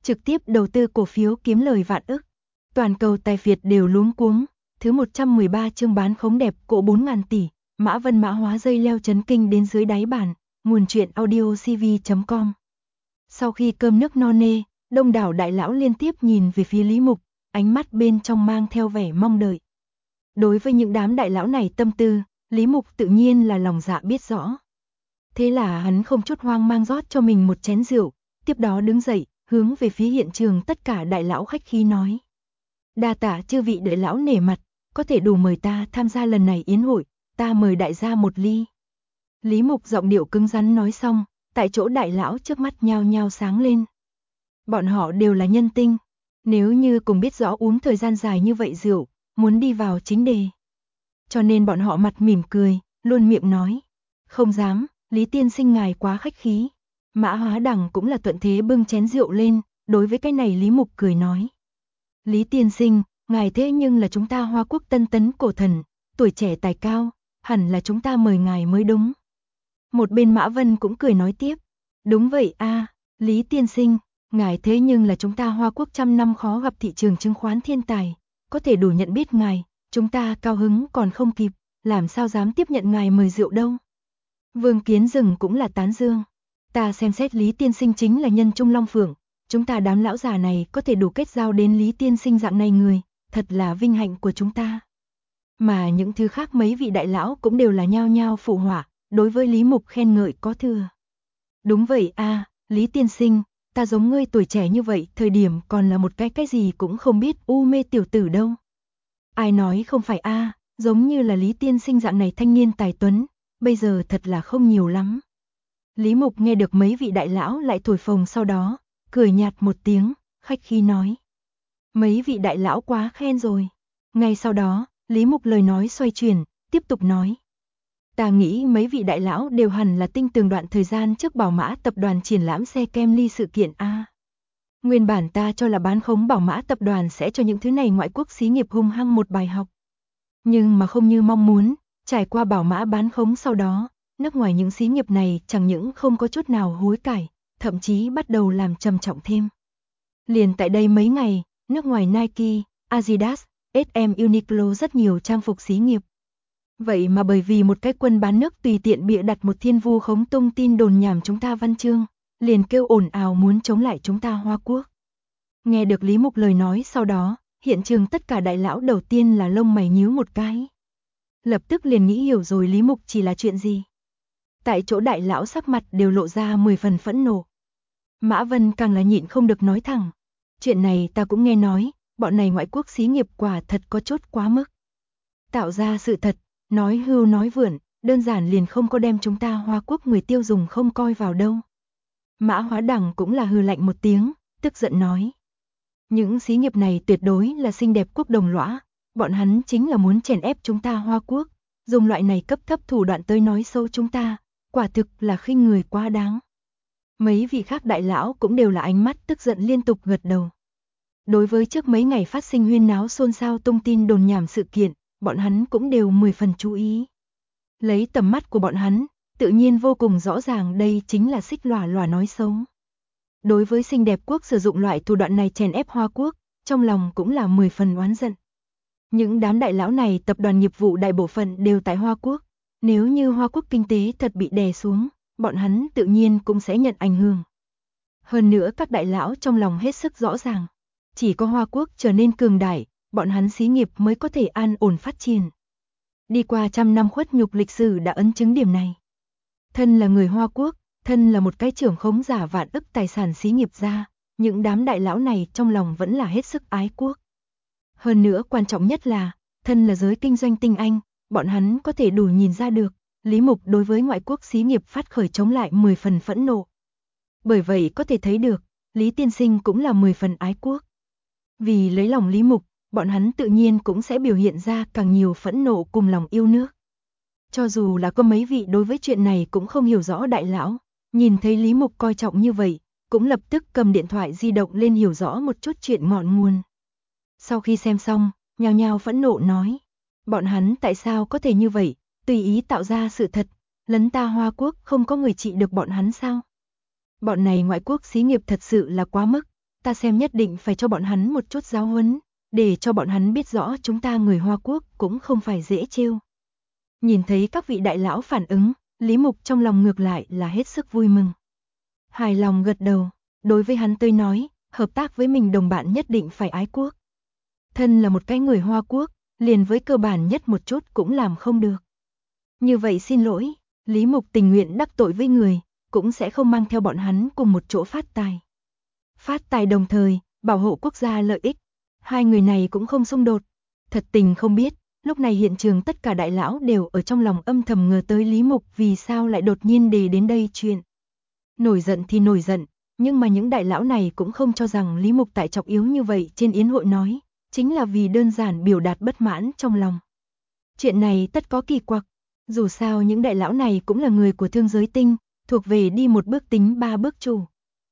trực tiếp đầu tư cổ phiếu kiếm lời vạn ức. Toàn cầu tài phiệt đều luống cuống, thứ 113 chương bán khống đẹp cộ 4.000 tỷ, Mã Vân mã hóa dây leo chấn kinh đến dưới đáy bản, nguồn truyện audio cv.com. Sau khi cơm nước no nê, đông đảo đại lão liên tiếp nhìn về phía Lý Mục, ánh mắt bên trong mang theo vẻ mong đợi. Đối với những đám đại lão này tâm tư, Lý Mục tự nhiên là lòng dạ biết rõ. Thế là hắn không chút hoang mang rót cho mình một chén rượu, tiếp đó đứng dậy, hướng về phía hiện trường tất cả đại lão khách khí nói. Đa tạ chư vị đại lão nể mặt, có thể đủ mời ta tham gia lần này yến hội, ta mời đại gia một ly. Lý Mục giọng điệu cứng rắn nói xong, tại chỗ đại lão trước mắt nhao nhao sáng lên. Bọn họ đều là nhân tinh, nếu như cùng biết rõ uống thời gian dài như vậy rượu, muốn đi vào chính đề. Cho nên bọn họ mặt mỉm cười, luôn miệng nói. Không dám, Lý tiên sinh ngài quá khách khí. Mã Hóa Đằng cũng là thuận thế bưng chén rượu lên, đối với cái này Lý Mục cười nói. Lý tiên sinh, ngài thế nhưng là chúng ta Hoa Quốc tân tấn cổ thần, tuổi trẻ tài cao, hẳn là chúng ta mời ngài mới đúng. Một bên Mã Vân cũng cười nói tiếp. Đúng vậy a, Lý tiên sinh, ngài thế nhưng là chúng ta Hoa Quốc trăm năm khó gặp thị trường chứng khoán thiên tài, có thể đủ nhận biết ngài, chúng ta cao hứng còn không kịp, làm sao dám tiếp nhận ngài mời rượu đâu. Vương Kiến Dừng cũng là tán dương. Ta xem xét Lý tiên sinh chính là nhân trung long phượng, chúng ta đám lão già này có thể đủ kết giao đến Lý tiên sinh dạng này người, thật là vinh hạnh của chúng ta. Mà những thứ khác mấy vị đại lão cũng đều là nhao nhao phụ họa, đối với Lý Mục khen ngợi có thừa. Đúng vậy a, Lý tiên sinh, ta giống ngươi tuổi trẻ như vậy, thời điểm còn là một cái gì cũng không biết u mê tiểu tử đâu. Ai nói không phải a, giống như là Lý tiên sinh dạng này thanh niên tài tuấn, bây giờ thật là không nhiều lắm. Lý Mục nghe được mấy vị đại lão lại thổi phồng sau đó, cười nhạt một tiếng, khách khí nói. Mấy vị đại lão quá khen rồi. Ngay sau đó, Lý Mục lời nói xoay chuyển, tiếp tục nói. Ta nghĩ mấy vị đại lão đều hẳn là tinh tường đoạn thời gian trước Bảo Mã tập đoàn triển lãm xe Camry sự kiện a. Nguyên bản ta cho là bán khống Bảo Mã tập đoàn sẽ cho những thứ này ngoại quốc xí nghiệp hung hăng một bài học. Nhưng mà không như mong muốn, trải qua Bảo Mã bán khống sau đó, nước ngoài những xí nghiệp này chẳng những không có chút nào hối cải, thậm chí bắt đầu làm trầm trọng thêm. Liền tại đây mấy ngày, nước ngoài Nike, Adidas, SM Uniqlo rất nhiều trang phục xí nghiệp. Vậy mà bởi vì một cái quân bán nước tùy tiện bịa đặt một thiên vu khống tung tin đồn nhảm chúng ta văn chương, liền kêu ồn ào muốn chống lại chúng ta Hoa Quốc. Nghe được Lý Mục lời nói sau đó, hiện trường tất cả đại lão đầu tiên là lông mày nhíu một cái. Lập tức liền nghĩ hiểu rồi Lý Mục chỉ là chuyện gì. Tại chỗ đại lão sắc mặt đều lộ ra 10 phần phẫn nộ. Mã Vân càng là nhịn không được nói thẳng. Chuyện này ta cũng nghe nói, bọn này ngoại quốc xí nghiệp quả thật có chút quá mức. Tạo ra sự thật, nói hưu nói vượn, đơn giản liền không có đem chúng ta Hoa Quốc người tiêu dùng không coi vào đâu. Mã Hóa Đằng cũng là hừ lạnh một tiếng, tức giận nói. Những xí nghiệp này tuyệt đối là xinh đẹp quốc đồng lõa, bọn hắn chính là muốn chèn ép chúng ta Hoa Quốc, dùng loại này cấp thấp thủ đoạn tới nói xấu chúng ta, quả thực là khinh người quá đáng. Mấy vị khác đại lão cũng đều là ánh mắt tức giận liên tục gật đầu. Đối với trước mấy ngày phát sinh huyên náo xôn xao tung tin đồn nhảm sự kiện, bọn hắn cũng đều 10 phần chú ý. Lấy tầm mắt của bọn hắn, tự nhiên vô cùng rõ ràng đây chính là xích lòa lòa nói xấu. Đối với xinh đẹp quốc sử dụng loại thủ đoạn này chèn ép Hoa Quốc, trong lòng cũng là 10 phần oán giận. Những đám đại lão này tập đoàn nghiệp vụ đại bộ phận đều tại Hoa Quốc, nếu như Hoa Quốc kinh tế thật bị đè xuống, bọn hắn tự nhiên cũng sẽ nhận ảnh hưởng. Hơn nữa các đại lão trong lòng hết sức rõ ràng, chỉ có Hoa Quốc trở nên cường đại, bọn hắn xí nghiệp mới có thể an ổn phát triển. Đi qua trăm năm khuất nhục lịch sử đã ấn chứng điểm này. Thân là người Hoa Quốc, thân là một cái trưởng khống giả vạn ức tài sản xí nghiệp ra, những đám đại lão này trong lòng vẫn là hết sức ái quốc. Hơn nữa quan trọng nhất là, thân là giới kinh doanh tinh anh, bọn hắn có thể đủ nhìn ra được, Lý Mục đối với ngoại quốc xí nghiệp phát khởi chống lại 10 phần phẫn nộ. Bởi vậy có thể thấy được, Lý tiên sinh cũng là 10 phần ái quốc. Vì lấy lòng Lý Mục, bọn hắn tự nhiên cũng sẽ biểu hiện ra càng nhiều phẫn nộ cùng lòng yêu nước. Cho dù là có mấy vị đối với chuyện này cũng không hiểu rõ đại lão, nhìn thấy Lý Mục coi trọng như vậy, cũng lập tức cầm điện thoại di động lên hiểu rõ một chút chuyện ngọn nguồn. Sau khi xem xong, nhao nhao phẫn nộ nói, bọn hắn tại sao có thể như vậy, tùy ý tạo ra sự thật, lấn ta Hoa Quốc không có người trị được bọn hắn sao? Bọn này ngoại quốc xí nghiệp thật sự là quá mức, ta xem nhất định phải cho bọn hắn một chút giáo huấn, để cho bọn hắn biết rõ chúng ta người Hoa Quốc cũng không phải dễ trêu. Nhìn thấy các vị đại lão phản ứng, Lý Mục trong lòng ngược lại là hết sức vui mừng. Hài lòng gật đầu, đối với hắn tôi nói, hợp tác với mình đồng bạn nhất định phải ái quốc. Thân là một cái người Hoa Quốc, liền với cơ bản nhất một chút cũng làm không được. Như vậy xin lỗi, Lý Mục tình nguyện đắc tội với người, cũng sẽ không mang theo bọn hắn cùng một chỗ phát tài. Phát tài đồng thời, bảo hộ quốc gia lợi ích. Hai người này cũng không xung đột. Thật tình không biết, lúc này hiện trường tất cả đại lão đều ở trong lòng âm thầm ngờ tới Lý Mục vì sao lại đột nhiên đề đến đây chuyện. Nổi giận thì nổi giận, nhưng mà những đại lão này cũng không cho rằng Lý Mục tại trọng yếu như vậy trên yến hội nói, chính là vì đơn giản biểu đạt bất mãn trong lòng. Chuyện này tất có kỳ quặc, dù sao những đại lão này cũng là người của thương giới tinh, thuộc về đi một bước tính ba bước chủ.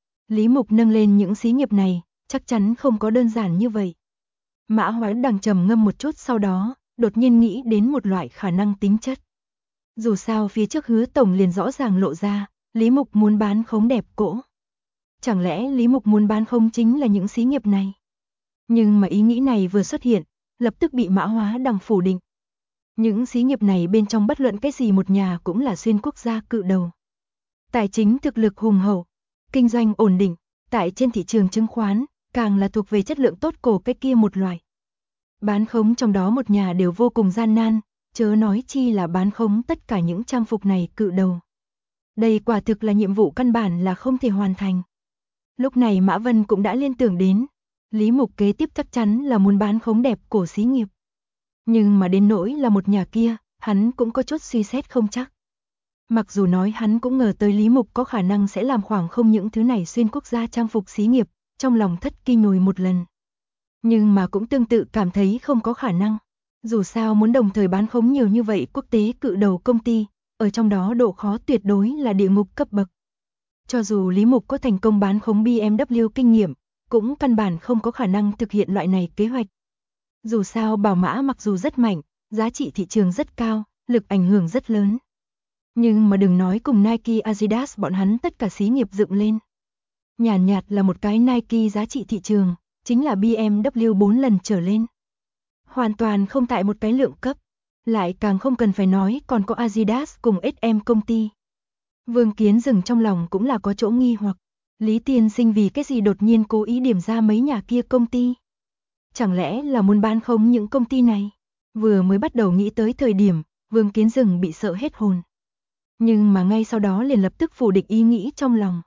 Lý Mục nâng lên những xí nghiệp này, chắc chắn không có đơn giản như vậy. Mã Hóa Đằng trầm ngâm một chút sau đó, đột nhiên nghĩ đến một loại khả năng tính chất. Dù sao phía trước Hứa tổng liền rõ ràng lộ ra, Lý Mục muốn bán khống đẹp cỗ. Chẳng lẽ Lý Mục muốn bán không chính là những xí nghiệp này? Nhưng mà ý nghĩ này vừa xuất hiện, lập tức bị Mã Hóa Đằng phủ định. Những xí nghiệp này bên trong bất luận cái gì một nhà cũng là xuyên quốc gia cự đầu. Tài chính thực lực hùng hậu, kinh doanh ổn định, tại trên thị trường chứng khoán, càng là thuộc về chất lượng tốt cổ cái kia một loại. Bán khống trong đó một nhà đều vô cùng gian nan, chớ nói chi là bán khống tất cả những trang phục này cự đầu. Đây quả thực là nhiệm vụ căn bản là không thể hoàn thành. Lúc này Mã Vân cũng đã liên tưởng đến, Lý Mục kế tiếp chắc chắn là muốn bán khống đẹp cổ xí nghiệp. Nhưng mà đến nỗi là một nhà kia, hắn cũng có chút suy xét không chắc. Mặc dù nói hắn cũng ngờ tới Lý Mục có khả năng sẽ làm khoảng không những thứ này xuyên quốc gia trang phục xí nghiệp, trong lòng thất kinh nhồi một lần. Nhưng mà cũng tương tự cảm thấy không có khả năng. Dù sao muốn đồng thời bán khống nhiều như vậy quốc tế cự đầu công ty, ở trong đó độ khó tuyệt đối là địa ngục cấp bậc. Cho dù Lý Mục có thành công bán khống BMW kinh nghiệm, cũng căn bản không có khả năng thực hiện loại này kế hoạch. Dù sao Bảo Mã mặc dù rất mạnh, giá trị thị trường rất cao, lực ảnh hưởng rất lớn. Nhưng mà đừng nói cùng Nike, Adidas bọn hắn tất cả xí nghiệp dựng lên. Nhàn nhạt là một cái Nike giá trị thị trường, chính là BMW 4 lần trở lên. Hoàn toàn không tại một cái lượng cấp, lại càng không cần phải nói còn có Adidas cùng SM công ty. Vương Kiến Dừng trong lòng cũng là có chỗ nghi hoặc, Lý Tiên Sinh vì cái gì đột nhiên cố ý điểm ra mấy nhà kia công ty. Chẳng lẽ là muốn bán khống những công ty này? Vừa mới bắt đầu nghĩ tới thời điểm, Vương Kiến Dừng bị sợ hết hồn. Nhưng mà ngay sau đó liền lập tức phủ định ý nghĩ trong lòng.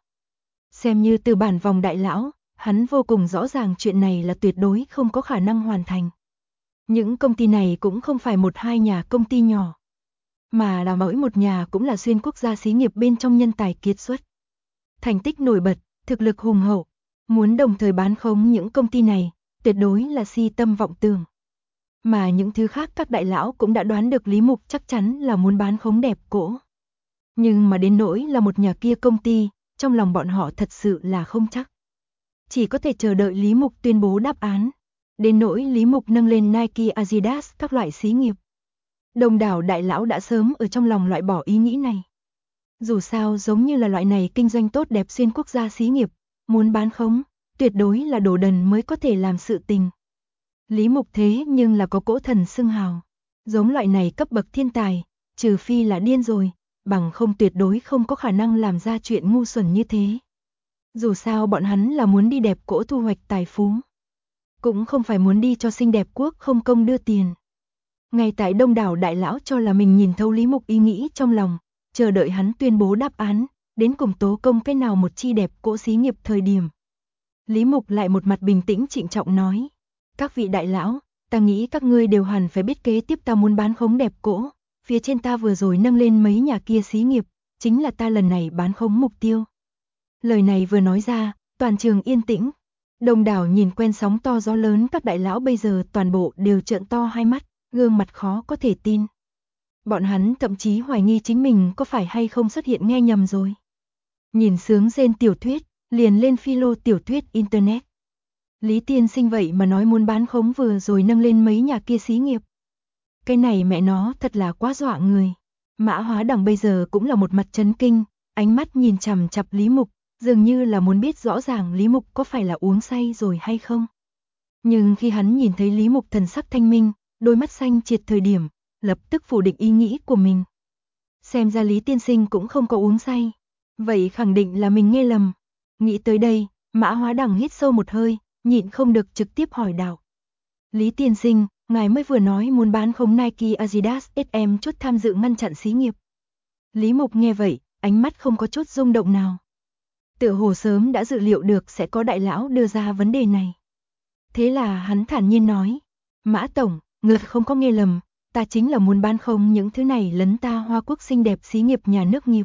Xem như từ bản vòng đại lão, hắn vô cùng rõ ràng chuyện này là tuyệt đối không có khả năng hoàn thành. Những công ty này cũng không phải một hai nhà công ty nhỏ, mà là mỗi một nhà cũng là xuyên quốc gia xí nghiệp bên trong nhân tài kiệt xuất. Thành tích nổi bật, thực lực hùng hậu, muốn đồng thời bán khống những công ty này, tuyệt đối là si tâm vọng tưởng. Mà những thứ khác các đại lão cũng đã đoán được Lý Mục chắc chắn là muốn bán khống đẹp cỗ. Nhưng mà đến nỗi là một nhà kia công ty, trong lòng bọn họ thật sự là không chắc. Chỉ có thể chờ đợi Lý Mục tuyên bố đáp án. Đến nỗi Lý Mục nâng lên Nike, Adidas các loại xí nghiệp. Đông đảo đại lão đã sớm ở trong lòng loại bỏ ý nghĩ này. Dù sao giống như là loại này kinh doanh tốt đẹp xuyên quốc gia xí nghiệp, muốn bán khống, tuyệt đối là đồ đần mới có thể làm sự tình. Lý Mục thế nhưng là có cỗ thần xưng hào. Giống loại này cấp bậc thiên tài, trừ phi là điên rồi, bằng không tuyệt đối không có khả năng làm ra chuyện ngu xuẩn như thế. Dù sao bọn hắn là muốn đi đẹp cỗ thu hoạch tài phú. Cũng không phải muốn đi cho xinh đẹp quốc không công đưa tiền. Ngay tại đông đảo đại lão cho là mình nhìn thấu Lý Mục ý nghĩ trong lòng, chờ đợi hắn tuyên bố đáp án, đến cùng tố công cái nào một chi đẹp cỗ xí nghiệp thời điểm. Lý Mục lại một mặt bình tĩnh trịnh trọng nói, các vị đại lão, ta nghĩ các ngươi đều hẳn phải biết kế tiếp ta muốn bán khống đẹp cỗ, phía trên ta vừa rồi nâng lên mấy nhà kia xí nghiệp, chính là ta lần này bán khống mục tiêu. Lời này vừa nói ra, toàn trường yên tĩnh. Đông đảo nhìn quen sóng to gió lớn các đại lão bây giờ toàn bộ đều trợn to hai mắt, gương mặt khó có thể tin. Bọn hắn thậm chí hoài nghi chính mình có phải hay không xuất hiện nghe nhầm rồi. Nhìn sướng rên tiểu thuyết, liền lên philo tiểu thuyết internet. Lý Tiên Sinh vậy mà nói muốn bán khống vừa rồi nâng lên mấy nhà kia xí nghiệp. Cái này mẹ nó thật là quá dọa người. Mã Hóa Đằng bây giờ cũng là một mặt chấn kinh, ánh mắt nhìn chằm chằm Lý Mục, dường như là muốn biết rõ ràng Lý Mục có phải là uống say rồi hay không. Nhưng khi hắn nhìn thấy Lý Mục thần sắc thanh minh, đôi mắt xanh triệt thời điểm, lập tức phủ định ý nghĩ của mình. Xem ra Lý tiên sinh cũng không có uống say. Vậy khẳng định là mình nghe lầm. Nghĩ tới đây, Mã Hóa Đằng hít sâu một hơi, nhịn không được trực tiếp hỏi đạo. Lý tiên sinh, ngài mới vừa nói muốn bán không Nike Adidas SM chút tham dự ngăn chặn xí nghiệp. Lý Mục nghe vậy, ánh mắt không có chút rung động nào. Tựa hồ sớm đã dự liệu được sẽ có đại lão đưa ra vấn đề này. Thế là hắn thản nhiên nói, Mã Tổng, ngược không có nghe lầm, ta chính là muốn bán không những thứ này lấn ta Hoa Quốc xinh đẹp xí nghiệp nhà nước nghiệp.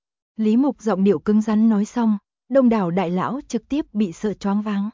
Lý Mục giọng điệu cứng rắn nói xong, đông đảo đại lão trực tiếp bị sợ choáng váng.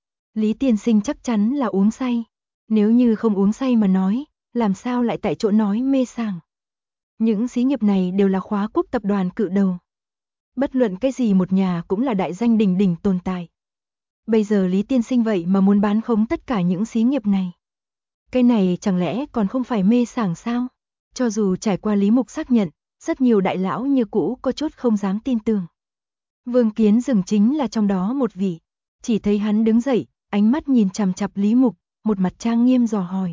Lý tiên sinh chắc chắn là uống say. Nếu như không uống say mà nói, làm sao lại tại chỗ nói mê sảng. Những xí nghiệp này đều là Khóa Quốc tập đoàn cự đầu. Bất luận cái gì một nhà cũng là đại danh đỉnh đỉnh tồn tại. Bây giờ Lý tiên sinh vậy mà muốn bán khống tất cả những xí nghiệp này. Cái này chẳng lẽ còn không phải mê sảng sao? Cho dù trải qua Lý Mục xác nhận, rất nhiều đại lão như cũ có chút không dám tin tưởng. Vương Kiến Dừng chính là trong đó một vị. Chỉ thấy hắn đứng dậy, ánh mắt nhìn chằm chằm Lý Mục, một mặt trang nghiêm dò hỏi.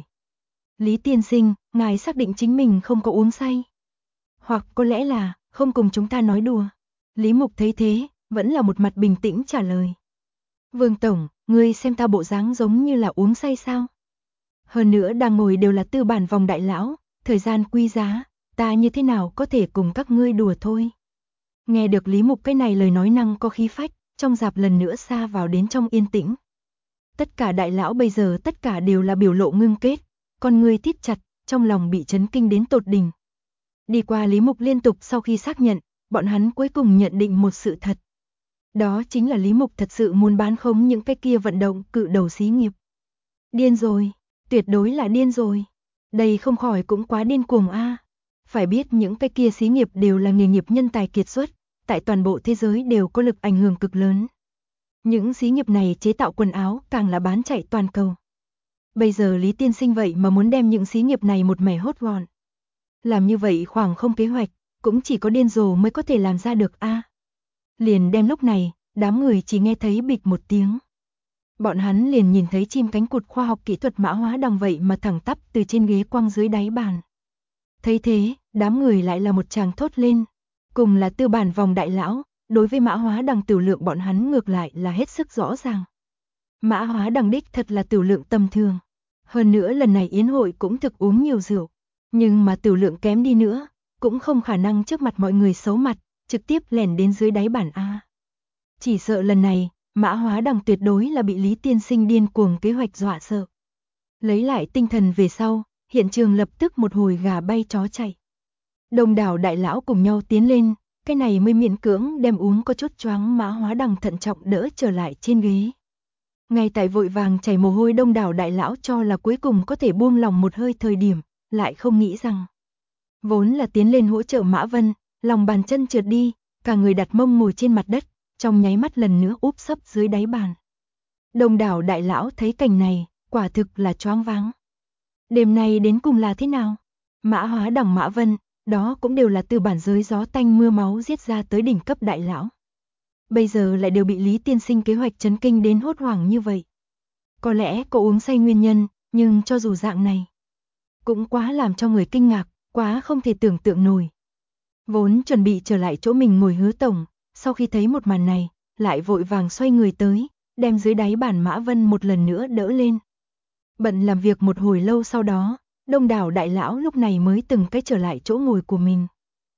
Lý tiên sinh, ngài xác định chính mình không có uống say. Hoặc có lẽ là, không cùng chúng ta nói đùa. Lý Mục thấy thế, vẫn là một mặt bình tĩnh trả lời. Vương Tổng, ngươi xem ta bộ dáng giống như là uống say sao? Hơn nữa đang ngồi đều là tư bản vòng đại lão, thời gian quý giá, ta như thế nào có thể cùng các ngươi đùa thôi. Nghe được Lý Mục cái này lời nói năng có khí phách, trong dạp lần nữa xa vào đến trong yên tĩnh. Tất cả đại lão bây giờ tất cả đều là biểu lộ ngưng kết, con người thít chặt, trong lòng bị chấn kinh đến tột đỉnh. Đi qua Lý Mục liên tục sau khi xác nhận, bọn hắn cuối cùng nhận định một sự thật. Đó chính là Lý Mục thật sự muốn bán khống những cái kia vận động cự đầu xí nghiệp. Điên rồi, tuyệt đối là điên rồi. Đây không khỏi cũng quá điên cuồng a. Phải biết những cái kia xí nghiệp đều là nghề nghiệp nhân tài kiệt xuất, tại toàn bộ thế giới đều có lực ảnh hưởng cực lớn. Những xí nghiệp này chế tạo quần áo càng là bán chạy toàn cầu. Bây giờ Lý tiên sinh vậy mà muốn đem những xí nghiệp này một mẻ hốt gọn. Làm như vậy khoảng không kế hoạch, cũng chỉ có điên rồ mới có thể làm ra được a. Liền đem lúc này, đám người chỉ nghe thấy bịch một tiếng. Bọn hắn liền nhìn thấy chim cánh cụt khoa học kỹ thuật Mã Hóa Đằng vậy mà thẳng tắp từ trên ghế quăng dưới đáy bàn. Thấy thế, đám người lại là một tràng thốt lên. Cùng là tư bản vòng đại lão, đối với Mã Hóa Đằng tiểu lượng bọn hắn ngược lại là hết sức rõ ràng. Mã Hóa Đằng đích thật là tiểu lượng tầm thường. Hơn nữa lần này yến hội cũng thực uống nhiều rượu. Nhưng mà tiểu lượng kém đi nữa, cũng không khả năng trước mặt mọi người xấu mặt, trực tiếp lẻn đến dưới đáy bàn A. Chỉ sợ lần này, Mã Hóa Đằng tuyệt đối là bị Lý tiên sinh điên cuồng kế hoạch dọa sợ. Lấy lại tinh thần về sau, hiện trường lập tức một hồi gà bay chó chạy. Đông đảo đại lão cùng nhau tiến lên, cái này mới miễn cưỡng đem uống có chút choáng Mã Hóa Đằng thận trọng đỡ trở lại trên ghế. Ngay tại vội vàng chảy mồ hôi đông đảo đại lão cho là cuối cùng có thể buông lòng một hơi thời điểm, lại không nghĩ rằng. Vốn là tiến lên hỗ trợ Mã Vân, lòng bàn chân trượt đi, cả người đặt mông ngồi trên mặt đất, trong nháy mắt lần nữa úp sấp dưới đáy bàn. Đông đảo đại lão thấy cảnh này, quả thực là choáng váng. Đêm này đến cùng là thế nào? Mã Hóa Đằng Mã Vân, đó cũng đều là từ bản giới gió tanh mưa máu giết ra tới đỉnh cấp đại lão. Bây giờ lại đều bị Lý tiên sinh kế hoạch chấn kinh đến hốt hoảng như vậy. Có lẽ có uống say nguyên nhân, nhưng cho dù dạng này, cũng quá làm cho người kinh ngạc, quá không thể tưởng tượng nổi. Vốn chuẩn bị trở lại chỗ mình ngồi Hứa Tổng, sau khi thấy một màn này, lại vội vàng xoay người tới, đem dưới đáy bàn Mã Vân một lần nữa đỡ lên. Bận làm việc một hồi lâu sau đó, đông đảo đại lão lúc này mới từng cái trở lại chỗ ngồi của mình.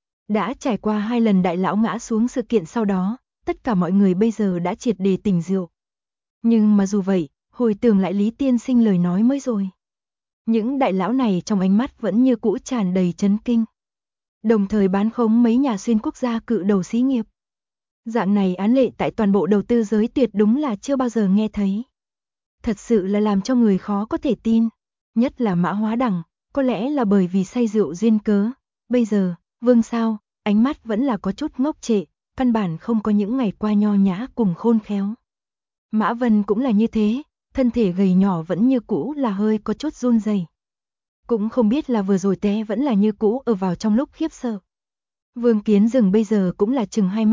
Đã trải qua 2 lần đại lão ngã xuống sự kiện sau đó, tất cả mọi người bây giờ đã triệt để tỉnh rượu. Nhưng mà dù vậy, hồi tưởng lại Lý tiên sinh lời nói mới rồi. Những đại lão này trong ánh mắt vẫn như cũ tràn đầy chấn kinh. Đồng thời bán khống mấy nhà xuyên quốc gia cự đầu xí nghiệp. Dạng này án lệ tại toàn bộ đầu tư giới tuyệt đúng là chưa bao giờ nghe thấy. Thật sự là làm cho người khó có thể tin. Nhất là Mã Hóa Đằng, có lẽ là bởi vì say rượu duyên cớ. Bây giờ, Vương Sao, ánh mắt vẫn là có chút ngốc trệ, căn bản không có những ngày qua nho nhã cùng khôn khéo. Mã Vân cũng là như thế, thân thể gầy nhỏ vẫn như cũ là hơi có chút run rẩy. Cũng không biết là vừa rồi té vẫn là như cũ ở vào trong lúc khiếp sợ. Vương Kiến Dừng bây giờ cũng là trừng hai mắt,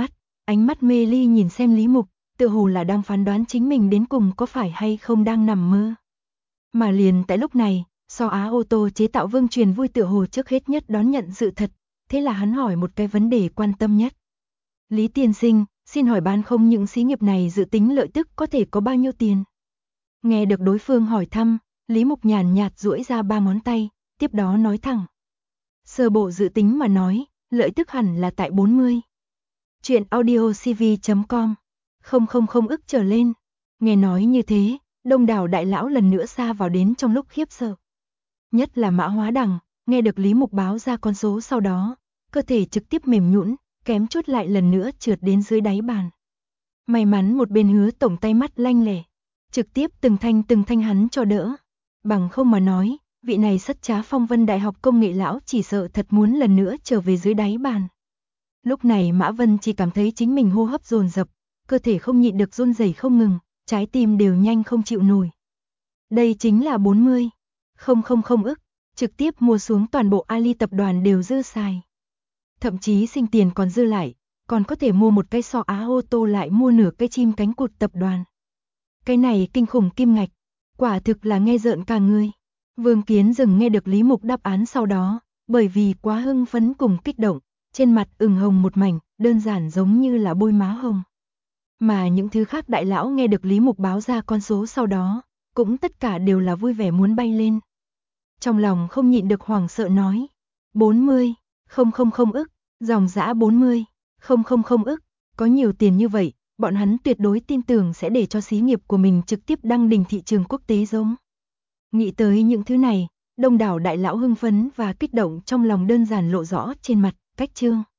Ánh mắt mê ly nhìn xem Lý Mục, tựa hồ là đang phán đoán chính mình đến cùng có phải hay không đang nằm mơ. Mà liền tại lúc này, So Á ô tô chế tạo Vương Truyền vui tựa hồ trước hết nhất đón nhận sự thật, thế là hắn hỏi một cái vấn đề quan tâm nhất. Lý tiên sinh, xin hỏi bán không những xí nghiệp này dự tính lợi tức có thể có bao nhiêu tiền? Nghe được đối phương hỏi thăm, Lý Mục nhàn nhạt duỗi ra 3 ngón tay, tiếp đó nói thẳng. Sơ bộ dự tính mà nói, lợi tức hẳn là tại 40. Chuyện audiocv.com 000 ức trở lên. Nghe nói như thế, đông đảo đại lão lần nữa sa vào đến trong lúc khiếp sợ. Nhất là Mã Hóa Đằng, nghe được Lý Mục báo ra con số sau đó, cơ thể trực tiếp mềm nhũn, kém chút lại lần nữa trượt đến dưới đáy bàn. May mắn một bên Hứa tổng tay mắt lanh lẻ, trực tiếp từng thanh hắn cho đỡ. Bằng không mà nói, vị này sất trá Phong Vân Đại học công nghệ lão chỉ sợ thật muốn lần nữa trở về dưới đáy bàn. Lúc này Mã Vân chỉ cảm thấy chính mình hô hấp dồn dập, cơ thể không nhịn được run rẩy không ngừng, trái tim đều nhanh không chịu nổi. Đây chính là 40. 000 ức, trực tiếp mua xuống toàn bộ Ali tập đoàn đều dư xài. Thậm chí sinh tiền còn dư lại, còn có thể mua một cái So Á ô tô lại mua nửa cái chim cánh cụt tập đoàn. Cái này kinh khủng kim ngạch, quả thực là nghe rợn cả người. Vương Kiến Dừng nghe được Lý Mục đáp án sau đó, bởi vì quá hưng phấn cùng kích động, trên mặt ửng hồng một mảnh, đơn giản giống như là bôi má hồng. Mà những thứ khác đại lão nghe được Lý Mục báo ra con số sau đó, cũng tất cả đều là vui vẻ muốn bay lên. Trong lòng không nhịn được hoảng sợ nói, 40, 000 ức, dòng dã 40, 000 ức, có nhiều tiền như vậy, bọn hắn tuyệt đối tin tưởng sẽ để cho xí nghiệp của mình trực tiếp đăng đỉnh thị trường quốc tế giống. Nghĩ tới những thứ này, đông đảo đại lão hưng phấn và kích động trong lòng đơn giản lộ rõ trên mặt, cách chương.